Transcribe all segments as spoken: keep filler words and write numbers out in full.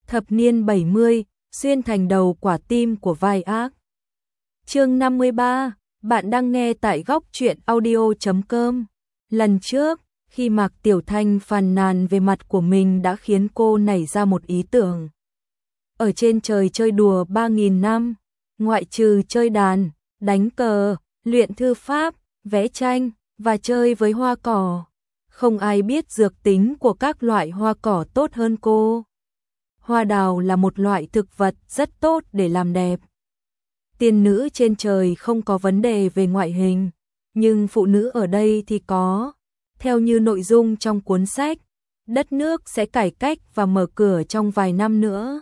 Thập niên bảy mươi, xuyên thành đầu quả tim của vai ác. Chương năm mươi ba, bạn đang nghe tại góc truyện audio chấm com. Lần trước, khi Mạc Tiểu Thanh phàn nàn về mặt của mình đã khiến cô nảy ra một ý tưởng. Ở trên trời chơi đùa ba nghìn năm, ngoại trừ chơi đàn, đánh cờ, luyện thư pháp, vẽ tranh và chơi với hoa cỏ, không ai biết dược tính của các loại hoa cỏ tốt hơn cô. Hoa đào là một loại thực vật rất tốt để làm đẹp. Tiên nữ trên trời không có vấn đề về ngoại hình, nhưng phụ nữ ở đây thì có. Theo như nội dung trong cuốn sách, đất nước sẽ cải cách và mở cửa trong vài năm nữa.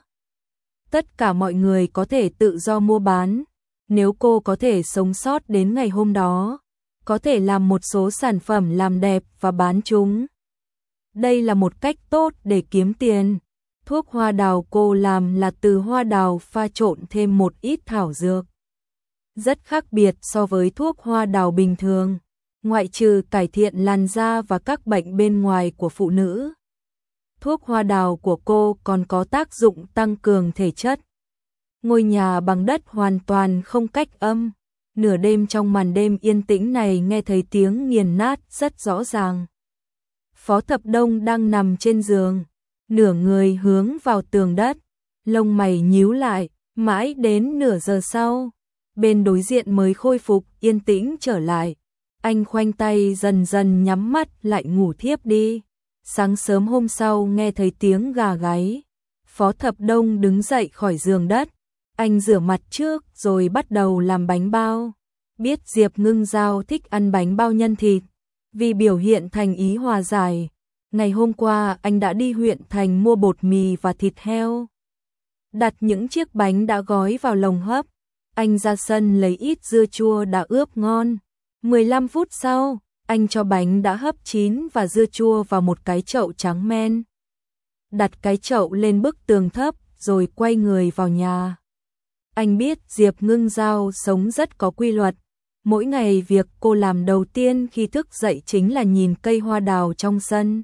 Tất cả mọi người có thể tự do mua bán. Nếu cô có thể sống sót đến ngày hôm đó, có thể làm một số sản phẩm làm đẹp và bán chúng. Đây là một cách tốt để kiếm tiền. Thuốc hoa đào cô làm là từ hoa đào pha trộn thêm một ít thảo dược. Rất khác biệt so với thuốc hoa đào bình thường, ngoại trừ cải thiện làn da và các bệnh bên ngoài của phụ nữ. Thuốc hoa đào của cô còn có tác dụng tăng cường thể chất. Ngôi nhà bằng đất hoàn toàn không cách âm. Nửa đêm trong màn đêm yên tĩnh này nghe thấy tiếng nghiền nát rất rõ ràng. Phó Thập Đông đang nằm trên giường, nửa người hướng vào tường đất, lông mày nhíu lại, mãi đến nửa giờ sau, bên đối diện mới khôi phục yên tĩnh trở lại. Anh khoanh tay dần dần nhắm mắt lại ngủ thiếp đi. Sáng sớm hôm sau nghe thấy tiếng gà gáy, Phó Thập Đông đứng dậy khỏi giường đất. Anh rửa mặt trước rồi bắt đầu làm bánh bao. Biết Diệp Ngưng Giao thích ăn bánh bao nhân thịt, vì biểu hiện thành ý hòa giải, ngày hôm qua anh đã đi huyện thành mua bột mì và thịt heo. Đặt những chiếc bánh đã gói vào lồng hấp. Anh ra sân lấy ít dưa chua đã ướp ngon. mười lăm phút sau, anh cho bánh đã hấp chín và dưa chua vào một cái chậu trắng men. Đặt cái chậu lên bức tường thấp rồi quay người vào nhà. Anh biết Diệp Ngưng Giao sống rất có quy luật. Mỗi ngày việc cô làm đầu tiên khi thức dậy chính là nhìn cây hoa đào trong sân.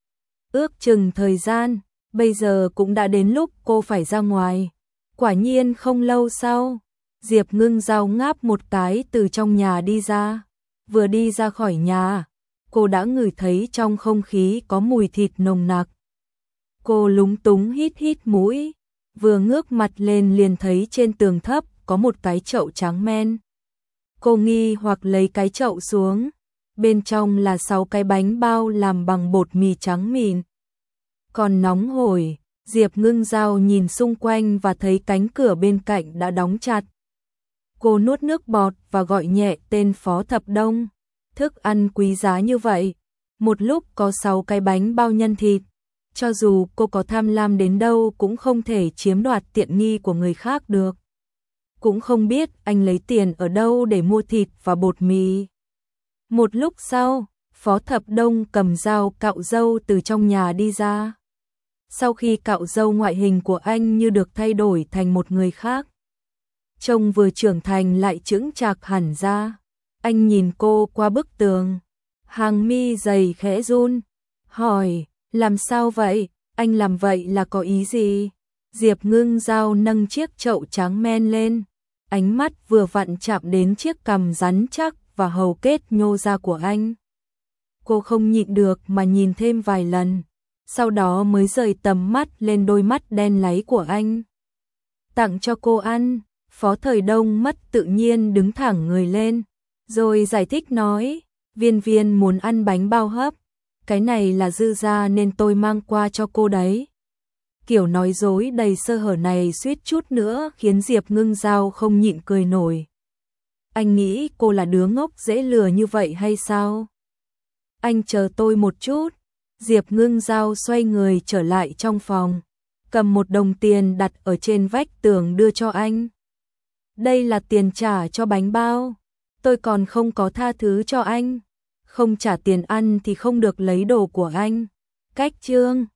Ước chừng thời gian, bây giờ cũng đã đến lúc cô phải ra ngoài. Quả nhiên không lâu sau, Diệp Ngưng Giao ngáp một cái từ trong nhà đi ra. Vừa đi ra khỏi nhà, cô đã ngửi thấy trong không khí có mùi thịt nồng nặc. Cô lúng túng hít hít mũi, vừa ngước mặt lên liền thấy trên tường thấp có một cái chậu trắng men. Cô nghi hoặc lấy cái chậu xuống, bên trong là sáu cái bánh bao làm bằng bột mì trắng mịn. Còn nóng hổi, Diệp Ngưng Giao nhìn xung quanh và thấy cánh cửa bên cạnh đã đóng chặt. Cô nuốt nước bọt và gọi nhẹ tên Phó Thập Đông. Thức ăn quý giá như vậy, một lúc có sáu cái bánh bao nhân thịt. Cho dù cô có tham lam đến đâu cũng không thể chiếm đoạt tiện nghi của người khác được. Cũng không biết anh lấy tiền ở đâu để mua thịt và bột mì. Một lúc sau, Phó Thập Đông cầm dao cạo râu từ trong nhà đi ra. Sau khi cạo râu ngoại hình của anh như được thay đổi thành một người khác. Trông vừa trưởng thành lại chững chạc hẳn ra. Anh nhìn cô qua bức tường. Hàng mi dày khẽ run. Hỏi, làm sao vậy? Anh làm vậy là có ý gì? Diệp Ngưng Giao nâng chiếc chậu trắng men lên. Ánh mắt vừa vặn chạm đến chiếc cằm rắn chắc và hầu kết nhô ra của anh. Cô không nhịn được mà nhìn thêm vài lần. Sau đó mới rời tầm mắt lên đôi mắt đen láy của anh. Tặng cho cô ăn. Phó Thời Đông mất tự nhiên đứng thẳng người lên, rồi giải thích nói, Viên Viên muốn ăn bánh bao hấp, cái này là dư ra nên tôi mang qua cho cô đấy. Kiểu nói dối đầy sơ hở này suýt chút nữa khiến Diệp Ngưng Giao không nhịn cười nổi. Anh nghĩ cô là đứa ngốc dễ lừa như vậy hay sao? Anh chờ tôi một chút. Diệp Ngưng Giao xoay người trở lại trong phòng, cầm một đồng tiền đặt ở trên vách tường đưa cho anh. Đây là tiền trả cho bánh bao. Tôi còn không có tha thứ cho anh. Không trả tiền ăn thì không được lấy đồ của anh. Cách chương